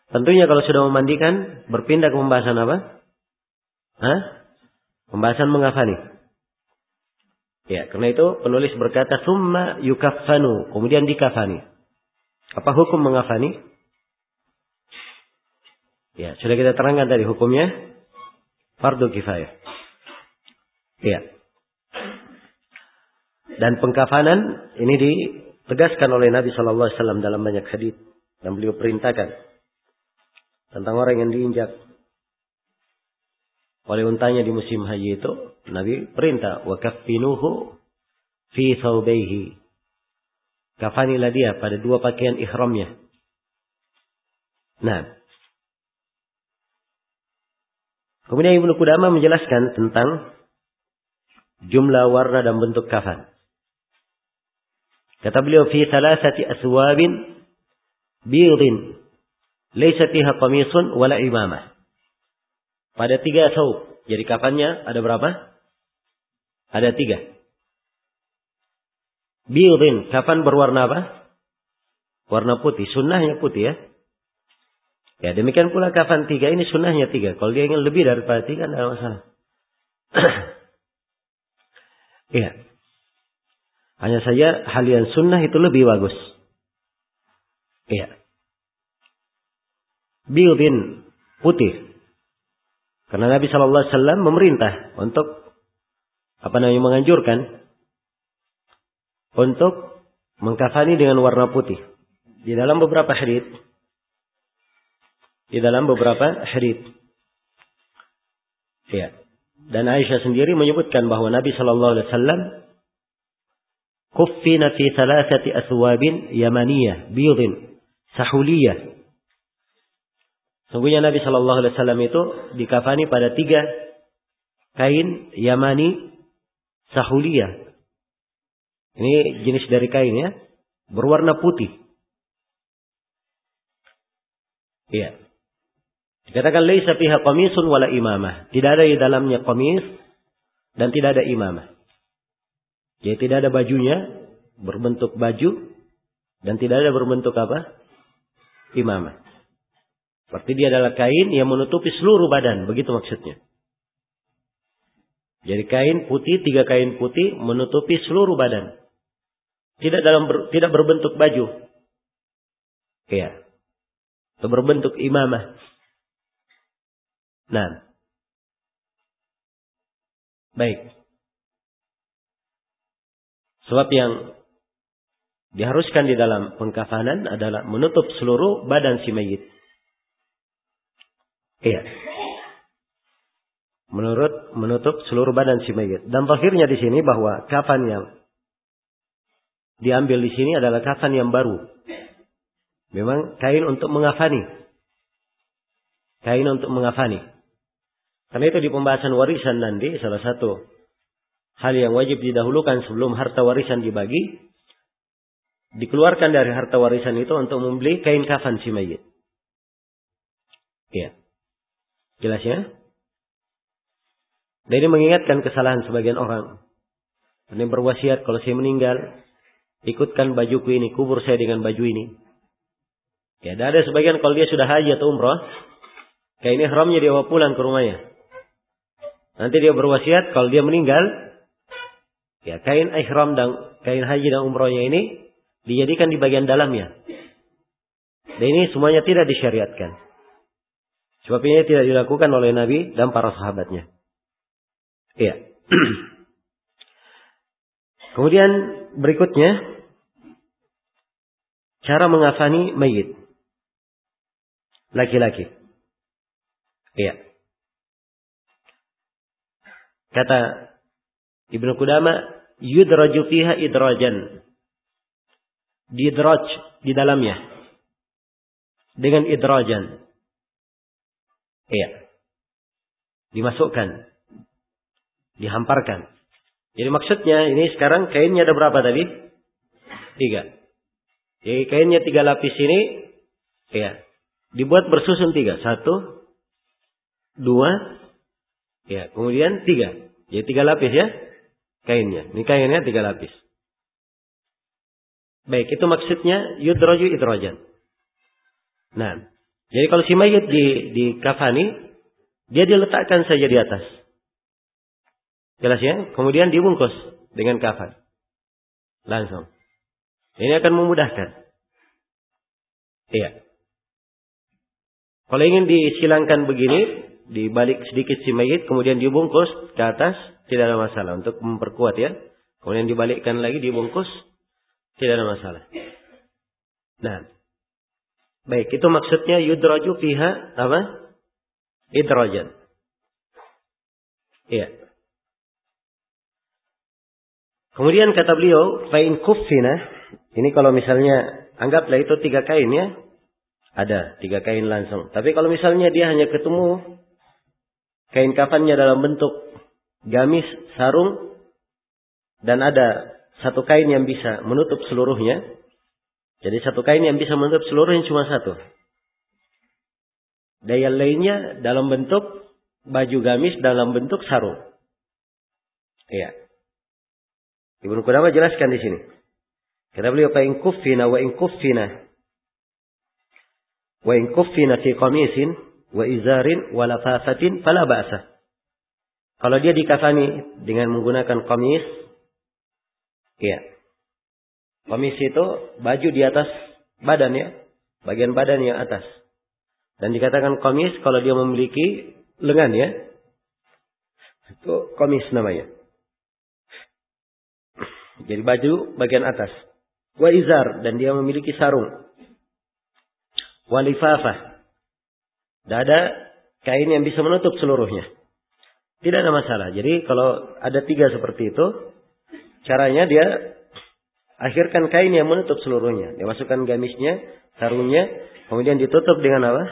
Tentunya kalau sudah memandikan, berpindah ke pembahasan apa? Pembahasan mengkafani. Ya, karena itu penulis berkata, "Tsumma yukaffanu," kemudian dikafani. Apa hukum mengkafani? Ya, sudah kita terangkan tadi hukumnya fardu kifayah. Ya. Dan pengkafanan ini ditegaskan oleh Nabi sallallahu alaihi wasallam dalam banyak hadis, dan beliau perintahkan tentang orang yang diinjak oleh untanya di musim haji itu. Nabi perintah, wa kaffinuhu fi thawbayhi. Kafanilah dia pada dua pakaian ihramnya. Nah, kemudian Ibnu Qudamah menjelaskan tentang jumlah warna dan bentuk kafan. Kata beliau, fi thalathati aswabin bidin laysa fiha qamisun wala imamah. Pada 3 thawb. Jadi kafannya ada berapa? Ada 3. Bidin, kafan berwarna apa? Warna putih. Sunnahnya putih ya. Ya, demikian pula kafan 3 ini sunnahnya 3. Kalau dia ingin lebih daripada 3, tidak ada masalah. Iya. Hanya saja hal yang sunnah itu lebih bagus. Iya. Bidin, putih. Karena Nabi sallallahu alaihi wasallam memerintah untuk menganjurkan untuk mengkafani dengan warna putih. Di dalam beberapa hadits. Ya. Dan Aisyah sendiri menyebutkan bahwa Nabi sallallahu alaihi wasallam kuffina fi thalathati athwabin yamaniyah bidin sahuliyah. Sungguhnya Nabi sallallahu alaihi wasallam itu dikafani pada 3 kain Yamani sahuliyah. Ini jenis dari kain ya, berwarna putih. Iya. Dikatakan laisa fiha qamisun wala imamah. Tidak ada di dalamnya qamis dan tidak ada imamah. Jadi tidak ada bajunya berbentuk baju dan tidak ada berbentuk apa? Imamah. Seperti dia adalah kain yang menutupi seluruh badan, begitu maksudnya. Jadi kain putih, 3 kain putih menutupi seluruh badan. Tidak berbentuk baju. Iya. Atau berbentuk imamah. Nah. Baik. Sebab yang diharuskan di dalam pengkafanan adalah menutup seluruh badan si mayit. Iya. Menutup seluruh badan si mayit. Dan akhirnya di sini bahwa kafan yang diambil di sini adalah kafan yang baru. Memang kain untuk mengafani. Karena itu di pembahasan warisan nanti salah satu hal yang wajib didahulukan sebelum harta warisan dibagi, dikeluarkan dari harta warisan itu untuk membeli kain kafan si mayit. Iya. Jelas ya? Dan ini mengingatkan kesalahan sebagian orang. Ini berwasiat, kalau saya meninggal, ikutkan bajuku ini, kubur saya dengan baju ini. Ya, ada sebagian kalau dia sudah haji atau umrah, kain ihramnya dia bawa pulang ke rumahnya. Nanti dia berwasiat, kalau dia meninggal, ya kain ihram dan kain haji dan umrahnya ini dijadikan di bagian dalamnya. Dan ini semuanya tidak disyariatkan. Sebab ini tidak dilakukan oleh Nabi dan para sahabatnya. Iya. Kemudian berikutnya, cara mengafani mayit. Laki-laki. Iya. Kata Ibnu Qudamah, yudraju fiha idrajan. Didraj di dalamnya. Dengan idrajan. Iya. Dimasukkan. Dihamparkan. Jadi maksudnya ini sekarang kainnya ada berapa tadi? 3. Jadi kainnya 3 lapis ini. Iya. Dibuat bersusun 3. 1, 2. Ya, kemudian 3. Jadi 3 lapis ya. Kainnya. Ini kainnya 3 lapis. Baik, itu maksudnya yudraju idrajan. Nah. Jadi kalau si mayit dikafani, dia diletakkan saja di atas. Jelas ya? Kemudian dibungkus dengan kafan. Langsung. Ini akan memudahkan. Iya. Kalau ingin disilangkan begini, dibalik sedikit si mayit, kemudian dibungkus ke atas, tidak ada masalah. Untuk memperkuat ya. Kemudian dibalikkan lagi, dibungkus, tidak ada masalah. Nah. Baik, itu maksudnya yudraju fiha, apa? Idrajan. Iya. Kemudian kata beliau, fa'in kuffina, ini kalau misalnya, anggaplah itu 3 kain ya. Ada 3 kain langsung. Tapi kalau misalnya dia hanya ketemu kain kafannya dalam bentuk gamis, sarung, dan ada 1 kain yang bisa menutup seluruhnya. Jadi 1 kain yang bisa menutup seluruhnya cuma 1. Dan yang lainnya dalam bentuk baju gamis, dalam bentuk sarung. Iya. Ibnu Qudamah jelaskan di sini. Kata beliau, fa in kuffina wa in kuffina fi qamisin wa izarin wa lafafatin fala ba'sa. Kalau dia dikafani dengan menggunakan qamis, ya. Qamis itu baju di atas badan ya, bagian badan yang atas. Dan dikatakan qamis kalau dia memiliki lengan ya. Itu qamis namanya. Jadi baju bagian atas. Wa izar, dan dia memiliki sarung. Wa lifafah. Dan ada kain yang bisa menutup seluruhnya. Tidak ada masalah. Jadi kalau ada 3 seperti itu, caranya dia akhirkan kain yang menutup seluruhnya. Dia masukkan gamisnya, sarungnya, kemudian ditutup dengan apa?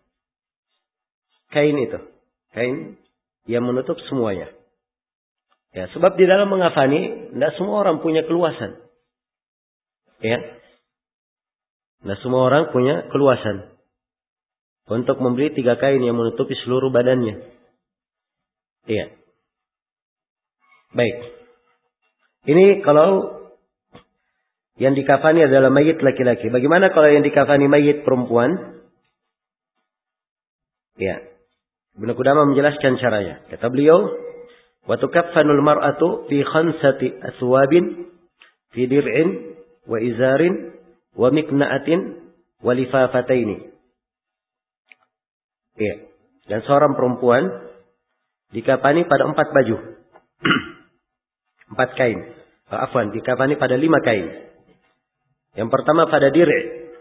Kain itu. Kain yang menutup semuanya. Ya, sebab di dalam mengafani, tidak semua orang punya keluasan. Ya. Tidak semua orang punya keluasan. Untuk membeli 3 kain yang menutupi seluruh badannya. Iya. Baik. Ini kalau yang dikafani adalah mayit laki-laki. Bagaimana kalau yang dikafani mayit perempuan? Ya. Ibnu Qudamah menjelaskan caranya. Kata beliau, wa tukaffanul mar'atu fi 5 athwabin fi dir'in wa izarin wa mikna'atin wa lifafataini. Ya. Dan seorang perempuan dikafani pada 4 baju. 4 kain. Dikafani pada 5 kain. Yang pertama pada dir'.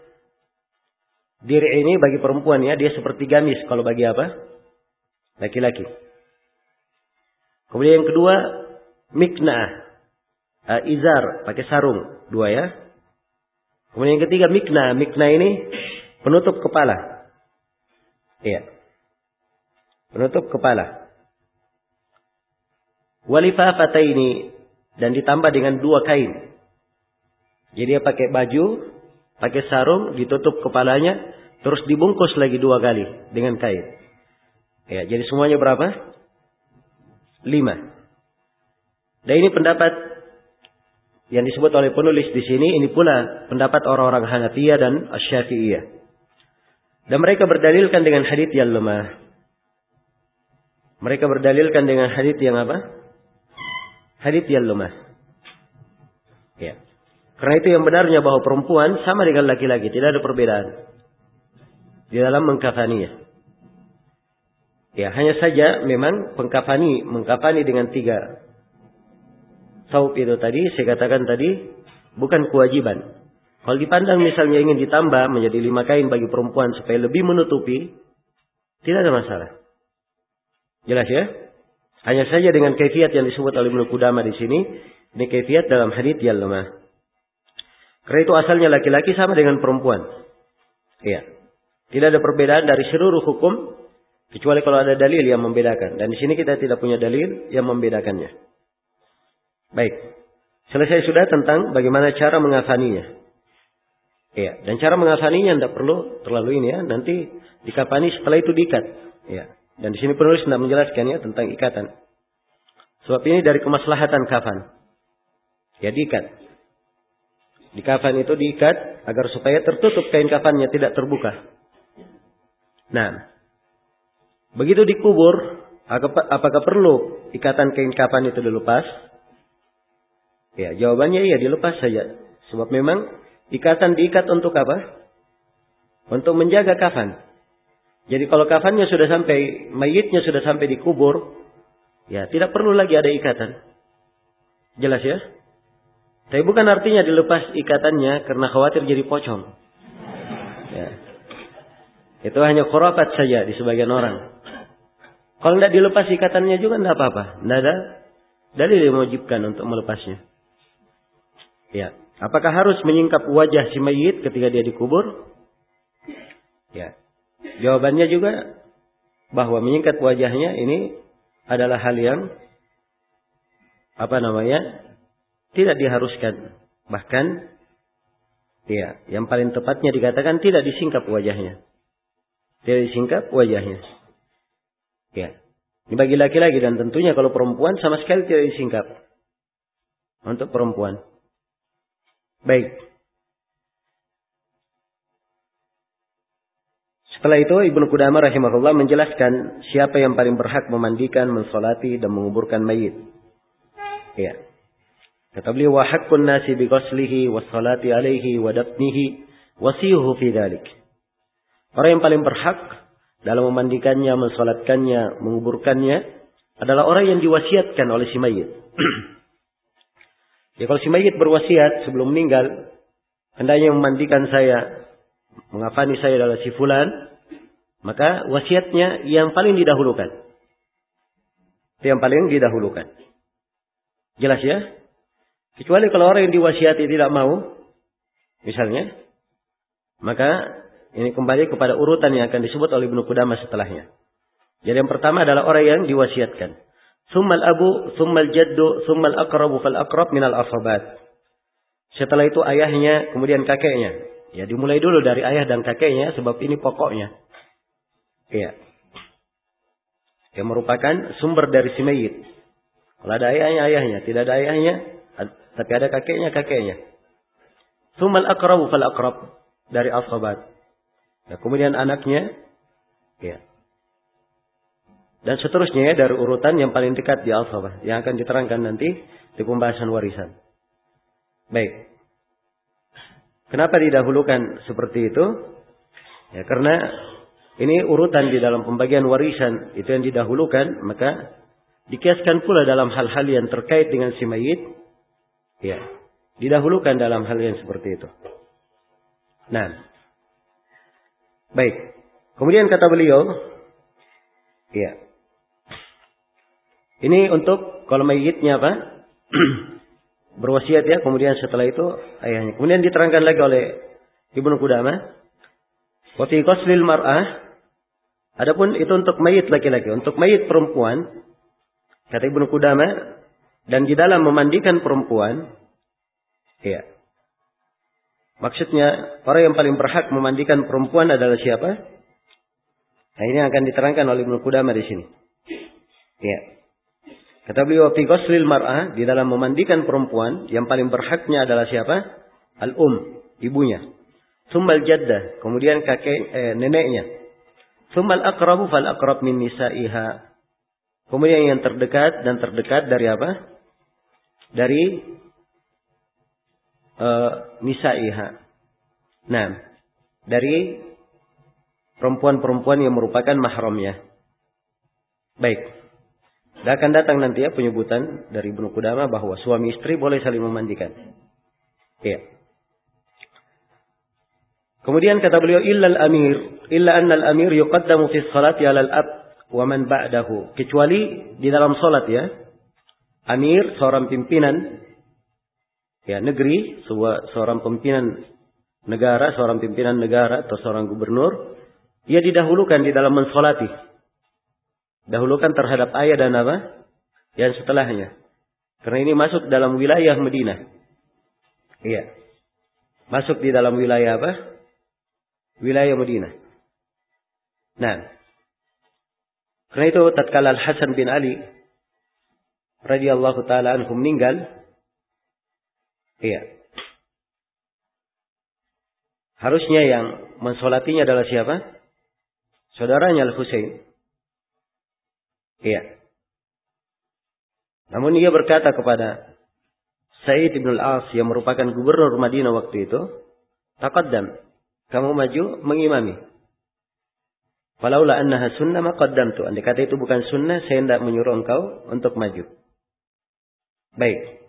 Dir' ini bagi perempuan ya, dia seperti gamis kalau bagi apa? Laki-laki. Kemudian yang kedua, mikna'ah. Izar, pakai sarung. 2 ya. Kemudian yang ketiga, mikna'ah. Mikna'ah ini penutup kepala. Iya. Penutup kepala. Walifafataini. Dan ditambah dengan 2 kain. Jadi dia pakai baju, pakai sarung, ditutup kepalanya. Terus dibungkus lagi 2 kali dengan kain. Ya, jadi semuanya berapa? 5. Dan ini pendapat yang disebut oleh penulis di sini. Ini pula pendapat orang-orang Hanafiyah dan Asy-Syafi'iyah. Dan mereka berdalilkan dengan hadits yang lemah. Mereka berdalilkan dengan hadits yang apa? Hadits yang lemah. Ya. Karena itu yang benarnya bahwa perempuan sama dengan laki-laki, tidak ada perbedaan di dalam mengkafaninya. Ya, hanya saja memang mengkafani dengan 3 saub itu tadi, saya katakan tadi, bukan kewajiban. Kalau dipandang misalnya ingin ditambah menjadi 5 kain bagi perempuan supaya lebih menutupi, tidak ada masalah. Jelas ya? Hanya saja dengan kaifiat yang disebut oleh Ibnu Qudamah di sini, ini kaifiat dalam hadits yang lemah. Karena itu asalnya laki-laki sama dengan perempuan. Iya. Tidak ada perbedaan dari seluruh hukum, kecuali kalau ada dalil yang membedakan. Dan di sini kita tidak punya dalil yang membedakannya. Baik. Selesai sudah tentang bagaimana cara mengafaninya. Ya, dan cara mengafaninya tidak perlu terlalu ini ya. Nanti dikafani setelah itu diikat. Ya. Dan di sini penulis tidak menjelaskan ya tentang ikatan. Sebab ini dari kemaslahatan kafan. Ya, diikat. Di kafan itu diikat agar supaya tertutup kain kafannya, tidak terbuka. Nah, begitu dikubur, apakah perlu ikatan kain kafan itu dilepas? Ya, jawabannya iya, dilepas saja. Sebab memang ikatan diikat untuk apa? Untuk menjaga kafan. Jadi kalau kafannya sudah sampai, mayitnya sudah sampai dikubur, ya tidak perlu lagi ada ikatan. Jelas ya? Tapi bukan artinya dilepas ikatannya karena khawatir jadi pocong. Ya. Itu hanya khurafat saja di sebagian orang. Kalau tidak dilepas ikatannya juga tidak apa-apa. Tidak ada dalil yang mewajibkan untuk melepasnya. Ya. Apakah harus menyingkap wajah si mayit ketika dia dikubur? Ya. Jawabannya juga bahwa menyingkap wajahnya ini adalah hal yang tidak diharuskan. Bahkan ya, yang paling tepatnya dikatakan tidak disingkap wajahnya. Tidak disingkap wajahnya. Ya. Ini bagi laki-laki dan tentunya kalau perempuan sama sekali tidak disingkap. Untuk perempuan. Baik. Setelah itu Ibnu Qudamah rahimahullah menjelaskan siapa yang paling berhak memandikan, mensolati dan menguburkan mayit. Ya. Kata beliau, wa haqqun nasi bi ghuslihi was salati alaihi wa dafnihi wasiyuhu fi dzalik. Orang yang paling berhak dalam memandikannya, mensolatkannya, menguburkannya adalah orang yang diwasiatkan oleh si mayit. Ya, kalau si mayit berwasiat sebelum meninggal, hendaknya memandikan saya, mengafani saya adalah si fulan, maka wasiatnya yang paling didahulukan. Itu yang paling didahulukan. Jelas ya? Kecuali kalau orang yang diwasiati tidak mau, misalnya, maka ini kembali kepada urutan yang akan disebut oleh Ibnu Qudamah setelahnya. Jadi yang pertama adalah orang yang diwasiatkan. Tsummal abu, tsummal jaddu, tsummal aqrabu fal aqrab minal asabat. Setelah itu ayahnya, kemudian kakeknya. Ya, dimulai dulu dari ayah dan kakeknya sebab ini pokoknya. Iya. Yang merupakan sumber dari si mayit. Kalau ada ayahnya, ayahnya. Tidak ada ayahnya, tapi ada kakeknya, kakeknya. Tsummal aqrabu fal aqrab dari asabat. Ya, kemudian anaknya. Ya. Dan seterusnya ya, dari urutan yang paling dekat di al-sabah. Yang akan diterangkan nanti di pembahasan warisan. Baik. Kenapa didahulukan seperti itu? Ya, karena ini urutan di dalam pembagian warisan. Itu yang didahulukan. Maka dikiaskan pula dalam hal-hal yang terkait dengan si mayit. Ya. Didahulukan dalam hal yang seperti itu. Nah. Baik. Kemudian kata beliau. Ya. Ini untuk kalau mayitnya apa? Berwasiat ya, kemudian setelah itu ayahnya. Kemudian diterangkan lagi oleh Ibnu Qudamah. Wa fi ghuslil mar'ah. Adapun itu untuk mayit laki-laki, untuk mayit perempuan kata Ibnu Qudamah dan di dalam memandikan perempuan ya. Maksudnya orang yang paling berhak memandikan perempuan adalah siapa? Nah, ini akan diterangkan oleh Ibnu Qudamah di sini. Ya. Kata beliau fi ghuslil mar'ah, di dalam memandikan perempuan yang paling berhaknya adalah siapa? Al-um, ibunya. Tsummal jaddah, kemudian neneknya. Tsummal aqrabu fal aqrab min nisa'iha. Kemudian yang terdekat dan terdekat dari apa? Dari nisa'iha. Nah, dari perempuan-perempuan yang merupakan mahramnya. Baik. Dan akan datang nanti ya penyebutan dari Ibnu Qudamah bahwa suami istri boleh saling memandikan. Ya. Kemudian kata beliau illa anna al-amir yuqaddamu fi sholati 'ala al-ab wa man ba'dahu. Kecuali di dalam salat ya. Amir seorang pimpinan ya negeri, seorang pimpinan negara, seorang pimpinan negara atau seorang gubernur, ia didahulukan di dalam mensolati. Dahulukan terhadap ayah dan apa? Yang setelahnya. Karena ini masuk dalam wilayah Madinah. Iya. Masuk di dalam wilayah apa? Wilayah Madinah. Nah. Karena itu tatkala Al-Hasan bin Ali radhiyallahu taala anhu meninggal. Iya. Harusnya yang mensolatinya adalah siapa? saudaranya Al-Husain. Iya. Namun ia berkata kepada Sa'id ibn al-As yang merupakan gubernur Madinah waktu itu, taqaddam, kamu maju mengimami. Falaula annaha sunnah ma qaddamtu. Andai kata itu bukan sunnah, saya hendak menyuruh engkau untuk maju. Baik.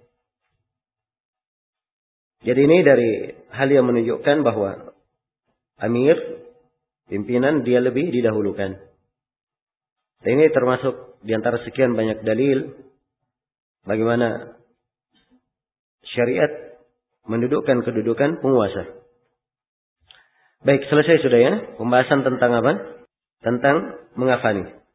Jadi ini dari hal yang menunjukkan bahwa amir, pimpinan, dia lebih didahulukan. Dan ini termasuk di antara sekian banyak dalil bagaimana syariat mendudukkan kedudukan penguasa. Baik, selesai sudah ya pembahasan tentang apa? Tentang menghafali.